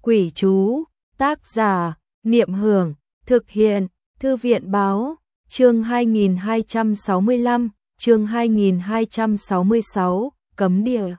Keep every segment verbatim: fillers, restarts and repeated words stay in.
Quỷ chú, tác giả, Niệm Hưởng, thực hiện, Thư viện báo, chương hai nghìn hai trăm sáu mươi lăm, chương hai nghìn hai trăm sáu mươi sáu, cấm địa.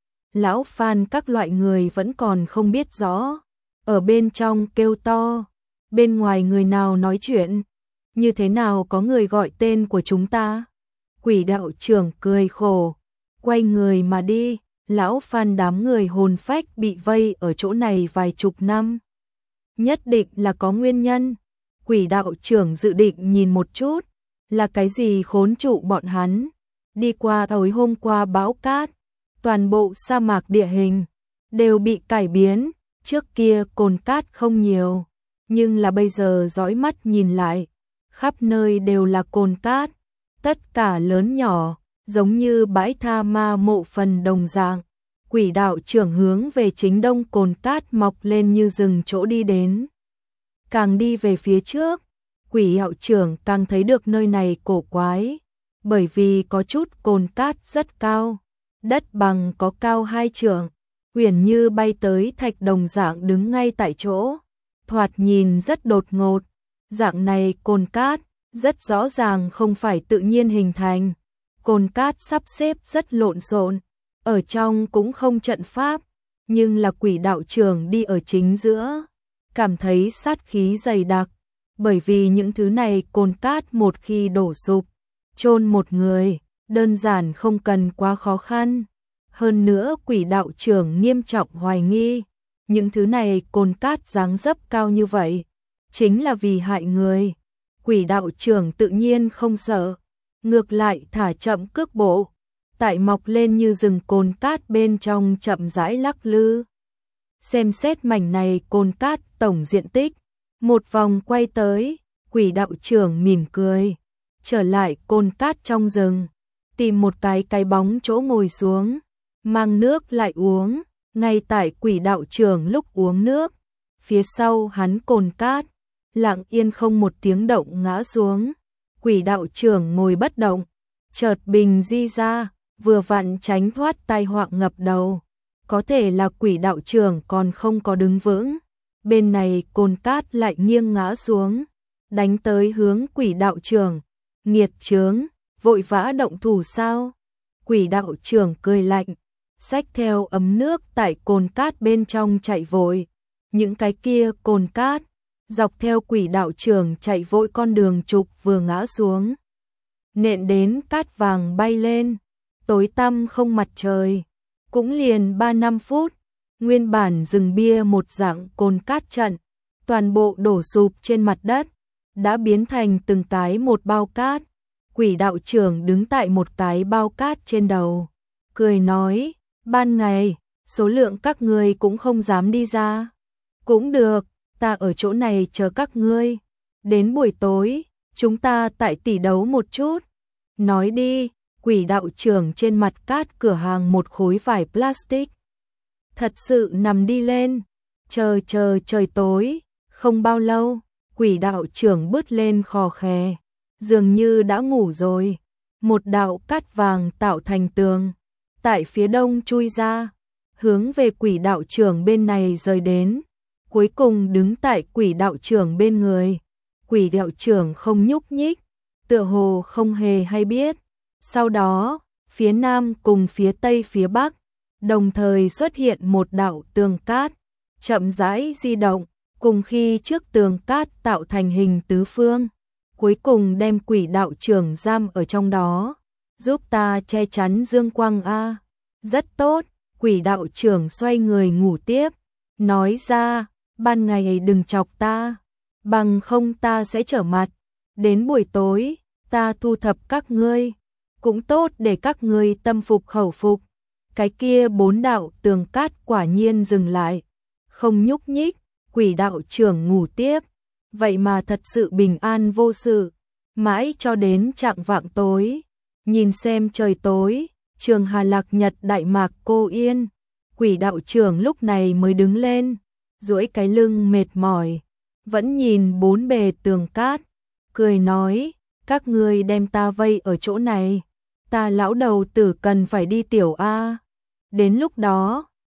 Lão Phan các loại người vẫn còn không biết rõ, ở bên trong kêu to, bên ngoài người nào nói chuyện, như thế nào có người gọi tên của chúng ta? Quỷ đạo trưởng cười khổ, quay người mà đi. Lão Phan đám người hồn phách bị vây ở chỗ này vài chục năm. Nhất định là có nguyên nhân. Quỷ đạo trưởng dự định nhìn một chút, là cái gì khốn trụ bọn hắn. Đi qua tối hôm qua bão cát, toàn bộ sa mạc địa hình đều bị cải biến, trước kia cồn cát không nhiều, nhưng là bây giờ dõi mắt nhìn lại, khắp nơi đều là cồn cát, tất cả lớn nhỏ, giống như bãi tha ma mộ phần đồng dạng. Quỷ đạo trưởng hướng về chính đông cồn cát mọc lên như rừng chỗ đi đến. Càng đi về phía trước, quỷ đạo trưởng càng thấy được nơi này cổ quái, bởi vì có chút cồn cát rất cao, đất bằng có cao hai trượng, huyền như bay tới thạch đồng dạng đứng ngay tại chỗ, thoạt nhìn rất đột ngột. Dạng này cồn cát rất rõ ràng không phải tự nhiên hình thành, cồn cát sắp xếp rất lộn xộn, ở trong cũng không trận pháp, nhưng là quỷ đạo trưởng đi ở chính giữa, cảm thấy sát khí dày đặc, bởi vì những thứ này cồn cát một khi đổ sụp, chôn một người, đơn giản không cần quá khó khăn. Hơn nữa quỷ đạo trưởng nghiêm trọng hoài nghi, những thứ này cồn cát dáng dấp cao như vậy, chính là vì hại người. Quỷ đạo trưởng tự nhiên không sợ, ngược lại thả chậm cước bộ, tại mọc lên như rừng cồn cát bên trong chậm rãi lắc lư. Xem xét mảnh này cồn cát tổng diện tích, một vòng quay tới, quỷ đạo trưởng mỉm cười, trở lại cồn cát trong rừng, tìm một cái cái bóng chỗ ngồi xuống, mang nước lại uống. Ngay tại quỷ đạo trưởng lúc uống nước, phía sau hắn cồn cát lặng yên không một tiếng động ngã xuống. Quỷ đạo trưởng ngồi bất động, chợt bình di ra, vừa vặn tránh thoát tai họa ngập đầu. Có thể là quỷ đạo trưởng còn không có đứng vững, bên này cồn cát lại nghiêng ngã xuống, đánh tới hướng quỷ đạo trưởng. Nghiệt chướng, vội vã động thủ sao? Quỷ đạo trưởng cười lạnh, xách theo ấm nước tại cồn cát bên trong chạy vội. Những cái kia cồn cát dọc theo quỷ đạo trưởng chạy vội con đường trục vừa ngã xuống, nện đến cát vàng bay lên, tối tăm không mặt trời. Cũng liền ba năm phút, nguyên bản rừng bia một dạng cồn cát trận, toàn bộ đổ sụp trên mặt đất, đã biến thành từng cái một bao cát. Quỷ đạo trưởng đứng tại một cái bao cát trên đầu, cười nói, ban ngày, số lượng các ngươi cũng không dám đi ra. Cũng được, ta ở chỗ này chờ các ngươi, đến buổi tối, chúng ta tại tỉ đấu một chút. Nói đi. Quỷ đạo trưởng trên mặt cát cửa hàng một khối vải plastic, thật sự nằm đi lên, chờ chờ trời tối. Không bao lâu, quỷ đạo trưởng bứt lên khò khè, dường như đã ngủ rồi. Một đạo cát vàng tạo thành tường, tại phía đông chui ra, hướng về quỷ đạo trưởng bên này rời đến, cuối cùng đứng tại quỷ đạo trưởng bên người. Quỷ đạo trưởng không nhúc nhích, tựa hồ không hề hay biết. Sau đó, phía nam cùng phía tây phía bắc, đồng thời xuất hiện một đạo tường cát, chậm rãi di động, cùng khi trước tường cát tạo thành hình tứ phương, cuối cùng đem quỷ đạo trưởng giam ở trong đó. Giúp ta che chắn dương quang a. Rất tốt, quỷ đạo trưởng xoay người ngủ tiếp, nói ra, ban ngày đừng chọc ta, bằng không ta sẽ trở mặt, đến buổi tối, ta thu thập các ngươi. Cũng tốt để các ngươi tâm phục khẩu phục. Cái kia bốn đạo tường cát quả nhiên dừng lại, không nhúc nhích. Quỷ đạo trưởng ngủ tiếp, vậy mà thật sự bình an vô sự, mãi cho đến chạng vạng tối. Nhìn xem trời tối, Trường Hà Lạc Nhật Đại Mạc cô yên. Quỷ đạo trưởng lúc này mới đứng lên, duỗi cái lưng mệt mỏi, vẫn nhìn bốn bề tường cát, cười nói, các ngươi đem ta vây ở chỗ này, ta lão đầu tử cần phải đi tiểu a. Đến lúc đó,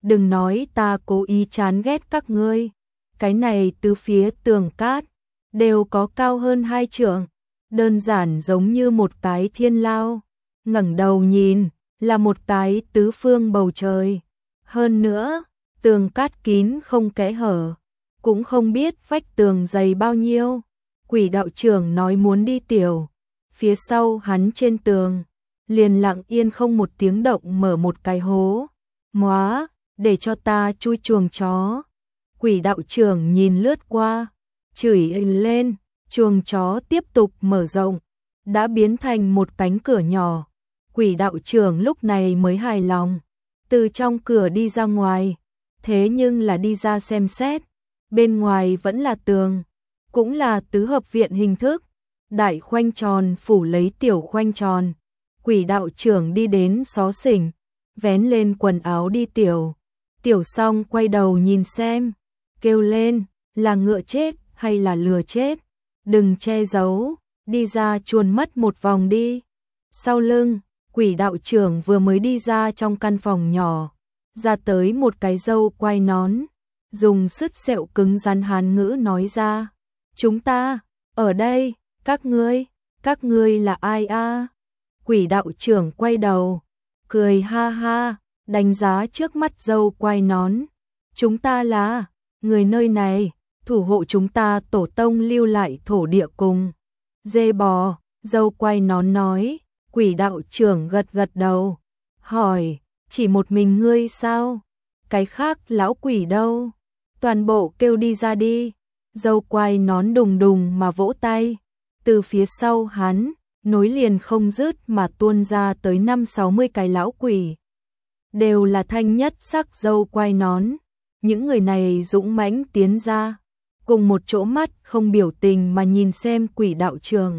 đừng nói ta cố ý chán ghét các ngươi. Cái này từ phía tường cát, đều có cao hơn hai trượng, đơn giản giống như một cái thiên lao. Ngẩng đầu nhìn, là một cái tứ phương bầu trời. Hơn nữa, tường cát kín không kẽ hở, cũng không biết vách tường dày bao nhiêu. Quỷ đạo trưởng nói muốn đi tiểu, phía sau hắn trên tường, liền lặng yên không một tiếng động mở một cái hố. Móa, để cho ta chui chuồng chó. Quỷ đạo trưởng nhìn lướt qua, chửi lên, chuồng chó tiếp tục mở rộng, đã biến thành một cánh cửa nhỏ. Quỷ đạo trưởng lúc này mới hài lòng, từ trong cửa đi ra ngoài, thế nhưng là đi ra xem xét, bên ngoài vẫn là tường, cũng là tứ hợp viện hình thức, đại khoanh tròn phủ lấy tiểu khoanh tròn. Quỷ đạo trưởng đi đến xó xỉnh, vén lên quần áo đi tiểu, tiểu xong quay đầu nhìn xem, kêu lên, là ngựa chết hay là lừa chết, đừng che giấu, đi ra chuồn mất một vòng đi. Sau lưng, quỷ đạo trưởng vừa mới đi ra trong căn phòng nhỏ, ra tới một cái râu quai nón, dùng sứt sẹo cứng rắn Hán ngữ nói ra, chúng ta, ở đây, các ngươi, các ngươi là ai a? Quỷ đạo trưởng quay đầu, cười ha ha, đánh giá trước mắt râu quai nón, chúng ta là người nơi này, thủ hộ chúng ta tổ tông lưu lại thổ địa cùng dê bò. Râu quai nón nói. Quỷ đạo trưởng gật gật đầu, hỏi, chỉ một mình ngươi sao? Cái khác lão quỷ đâu? Toàn bộ kêu đi ra đi. Râu quai nón đùng đùng mà vỗ tay, từ phía sau hắn, nối liền không dứt mà tuôn ra tới năm sáu mươi cái lão quỷ. Đều là thanh nhất sắc râu quai nón. Những người này dũng mãnh tiến ra, cùng một chỗ mắt không biểu tình mà nhìn xem quỷ đạo trưởng.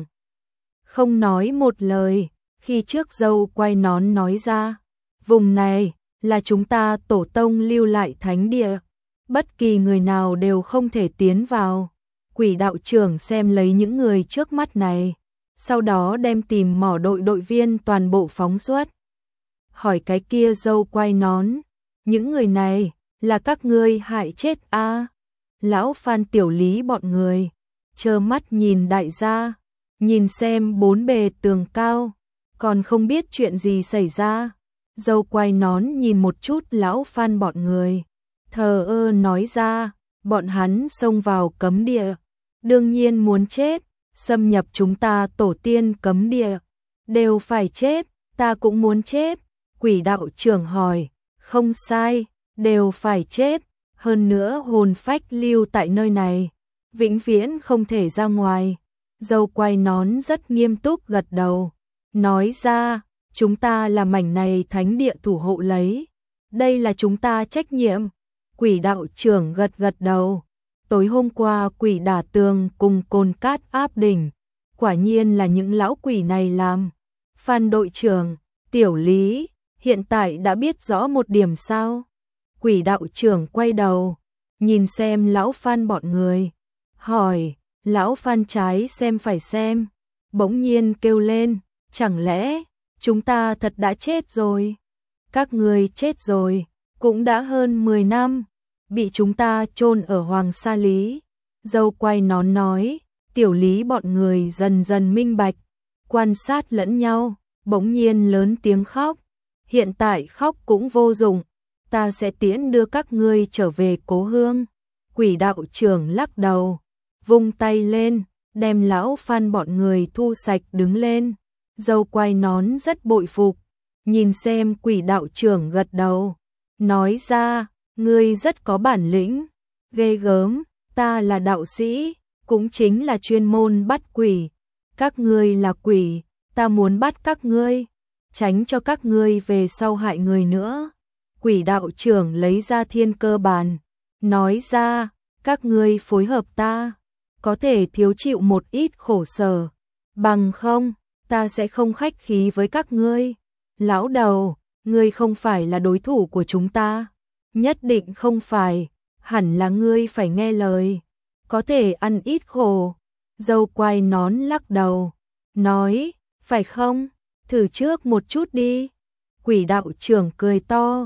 Không nói một lời, khi trước râu quai nón nói ra, vùng này là chúng ta tổ tông lưu lại thánh địa, bất kỳ người nào đều không thể tiến vào. Quỷ đạo trưởng xem lấy những người trước mắt này, sau đó đem tìm mỏ đội đội viên toàn bộ phóng xuất. Hỏi cái kia râu quai nón, những người này là các ngươi hại chết a? À? Lão Phan Tiểu Lý bọn người trơ mắt nhìn đại gia, nhìn xem bốn bề tường cao, còn không biết chuyện gì xảy ra. Râu quai nón nhìn một chút lão Phan bọn người, thờ ơ nói ra, bọn hắn xông vào cấm địa, đương nhiên muốn chết, xâm nhập chúng ta tổ tiên cấm địa, đều phải chết, ta cũng muốn chết. Quỷ đạo trưởng hỏi, không sai, đều phải chết, hơn nữa hồn phách lưu tại nơi này, vĩnh viễn không thể ra ngoài. Râu quai nón rất nghiêm túc gật đầu, nói ra, chúng ta là mảnh này thánh địa thủ hộ lấy, đây là chúng ta trách nhiệm. Quỷ đạo trưởng gật gật đầu, tối hôm qua quỷ đả tường cùng côn cát áp đỉnh, quả nhiên là những lão quỷ này làm. Phan đội trưởng, Tiểu Lý, hiện tại đã biết rõ một điểm sao? Quỷ đạo trưởng quay đầu, nhìn xem lão Phan bọn người, hỏi, lão Phan trái xem phải xem, bỗng nhiên kêu lên, chẳng lẽ chúng ta thật đã chết rồi? Các người chết rồi, cũng đã hơn mười năm, bị chúng ta chôn ở Hoàng Sa Lý. Râu quai nón nói. Tiểu Lý bọn người dần dần minh bạch, quan sát lẫn nhau, bỗng nhiên lớn tiếng khóc. Hiện tại khóc cũng vô dụng, ta sẽ tiễn đưa các ngươi trở về cố hương. Quỷ đạo trưởng lắc đầu, vung tay lên, đem lão Phan bọn người thu sạch đứng lên. Râu quai nón rất bội phục, nhìn xem quỷ đạo trưởng gật đầu, nói ra, ngươi rất có bản lĩnh, ghê gớm, ta là đạo sĩ, cũng chính là chuyên môn bắt quỷ, các ngươi là quỷ, ta muốn bắt các ngươi, tránh cho các ngươi về sau hại người nữa. Quỷ đạo trưởng lấy ra thiên cơ bàn, nói ra, các ngươi phối hợp ta, có thể thiếu chịu một ít khổ sở, bằng không, ta sẽ không khách khí với các ngươi. Lão đầu, ngươi không phải là đối thủ của chúng ta, nhất định không phải, hẳn là ngươi phải nghe lời, có thể ăn ít khổ. Râu quai nón lắc đầu, nói, phải không, thử trước một chút đi. Quỷ đạo trưởng cười to,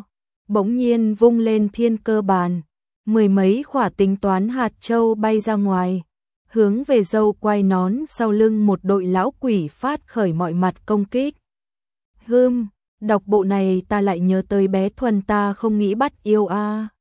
bỗng nhiên vung lên thiên cơ bàn, mười mấy khỏa tính toán hạt châu bay ra ngoài, hướng về dâu quay nón sau lưng một đội lão quỷ phát khởi mọi mặt công kích. Hưm, đọc bộ này ta lại nhớ tới bé Thuần ta không nghĩ bắt yêu a.